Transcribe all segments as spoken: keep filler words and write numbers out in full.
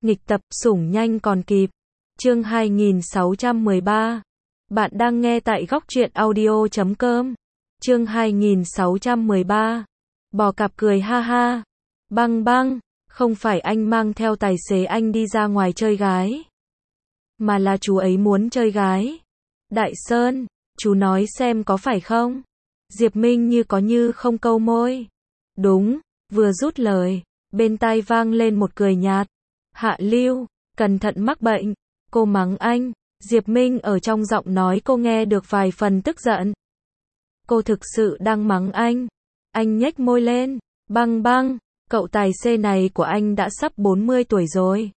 Nghịch tập, sủng nhanh còn kịp. Chương hai nghìn sáu trăm mười ba. Bạn đang nghe tại góc truyện audio chấm com. Chương hai nghìn sáu trăm mười ba. Bò cạp cười ha ha. Băng băng, không phải anh mang theo tài xế anh đi ra ngoài chơi gái, mà là chú ấy muốn chơi gái. Đại Sơn, chú nói xem có phải không? Diệp Minh như có như không câu môi. Đúng, vừa rút lời, bên tai vang lên một cười nhạt. Hạ Lưu, cẩn thận mắc bệnh. Cô mắng anh. Diệp Minh ở trong giọng nói cô nghe được vài phần tức giận. Cô thực sự đang mắng anh. Anh nhếch môi lên. Băng băng, cậu tài xế này của anh đã sắp bốn mươi tuổi rồi,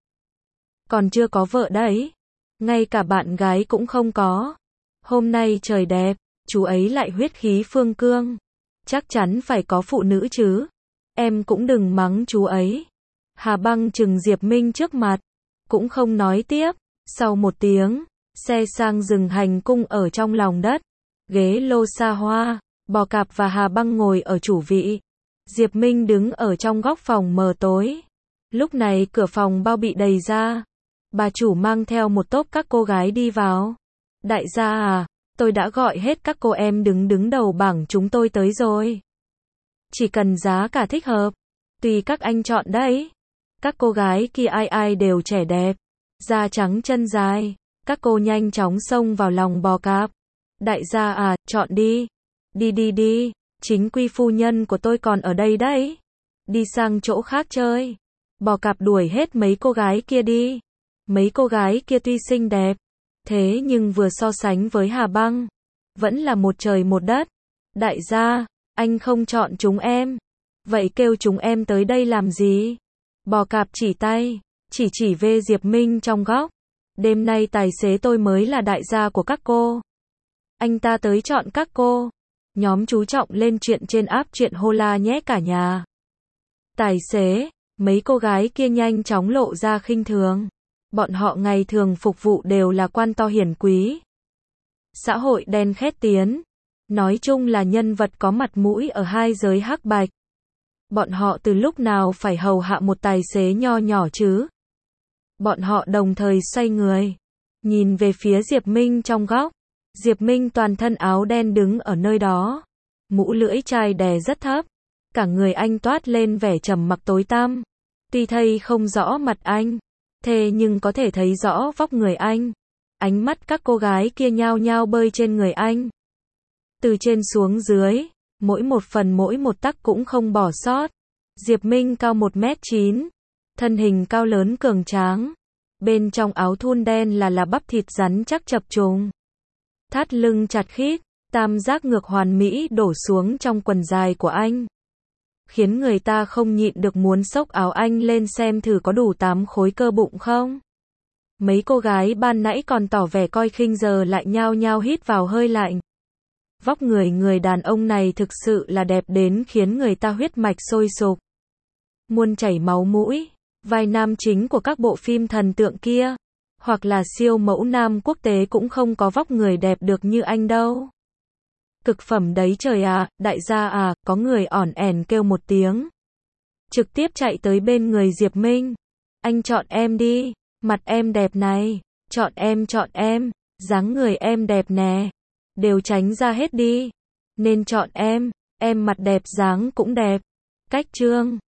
còn chưa có vợ đấy. Ngay cả bạn gái cũng không có. Hôm nay trời đẹp, chú ấy lại huyết khí phương cương, chắc chắn phải có phụ nữ chứ. Em cũng đừng mắng chú ấy. Hà Băng trừng Diệp Minh trước mặt, cũng không nói tiếp. Sau một tiếng, xe sang dừng hành cung ở trong lòng đất. Ghế lô xa hoa, Bò Cạp và Hà Băng ngồi ở chủ vị. Diệp Minh đứng ở trong góc phòng mờ tối. Lúc này cửa phòng bao bị đẩy ra. Bà chủ mang theo một tốp các cô gái đi vào. Đại gia à, tôi đã gọi hết các cô em đứng đứng đầu bảng chúng tôi tới rồi. Chỉ cần giá cả thích hợp, tùy các anh chọn đấy. Các cô gái kia ai ai đều trẻ đẹp, da trắng chân dài. Các cô nhanh chóng xông vào lòng Bò Cạp. Đại gia à, chọn đi. Đi đi đi, chính quy phu nhân của tôi còn ở đây đấy. Đi sang chỗ khác chơi. Bò Cạp đuổi hết mấy cô gái kia đi. Mấy cô gái kia tuy xinh đẹp, thế nhưng vừa so sánh với Hà Băng, vẫn là một trời một đất. Đại gia, anh không chọn chúng em, vậy kêu chúng em tới đây làm gì? Bò Cạp chỉ tay, chỉ chỉ về Diệp Minh trong góc. Đêm nay tài xế tôi mới là đại gia của các cô. Anh ta tới chọn các cô. Nhóm chú trọng lên chuyện trên app chuyện Hola nhé cả nhà. Tài xế, mấy cô gái kia nhanh chóng lộ ra khinh thường. Bọn họ ngày thường phục vụ đều là quan to hiển quý, xã hội đen khét tiến, nói chung là nhân vật có mặt mũi ở hai giới hắc bạch. Bọn họ từ lúc nào phải hầu hạ một tài xế nho nhỏ chứ? Bọn họ đồng thời xoay người, nhìn về phía Diệp Minh trong góc. Diệp Minh toàn thân áo đen đứng ở nơi đó, mũ lưỡi chai đè rất thấp, cả người anh toát lên vẻ trầm mặc tối tăm. Tuy thấy không rõ mặt anh, thế nhưng có thể thấy rõ vóc người anh. Ánh mắt các cô gái kia nhao nhao bơi trên người anh, từ trên xuống dưới, mỗi một phần mỗi một tấc cũng không bỏ sót. Diệp Minh cao một mét chín, thân hình cao lớn cường tráng. Bên trong áo thun đen là là bắp thịt rắn chắc chập trùng, thắt lưng chặt khít, tam giác ngược hoàn mỹ đổ xuống trong quần dài của anh, khiến người ta không nhịn được muốn xốc áo anh lên xem thử có đủ tám khối cơ bụng không. Mấy cô gái ban nãy còn tỏ vẻ coi khinh giờ lại nhao nhao hít vào hơi lạnh. Vóc người người đàn ông này thực sự là đẹp đến khiến người ta huyết mạch sôi sục, muốn chảy máu mũi. Vai nam chính của các bộ phim thần tượng kia, hoặc là siêu mẫu nam quốc tế cũng không có vóc người đẹp được như anh đâu. Cực phẩm đấy trời ạ. Đại gia à, có người ỏn ẻn kêu một tiếng, trực tiếp chạy tới bên người Diệp Minh. Anh chọn em đi, mặt em đẹp này, chọn em chọn em, dáng người em đẹp nè, đều tránh ra hết đi, nên chọn em, em mặt đẹp dáng cũng đẹp. Cách chương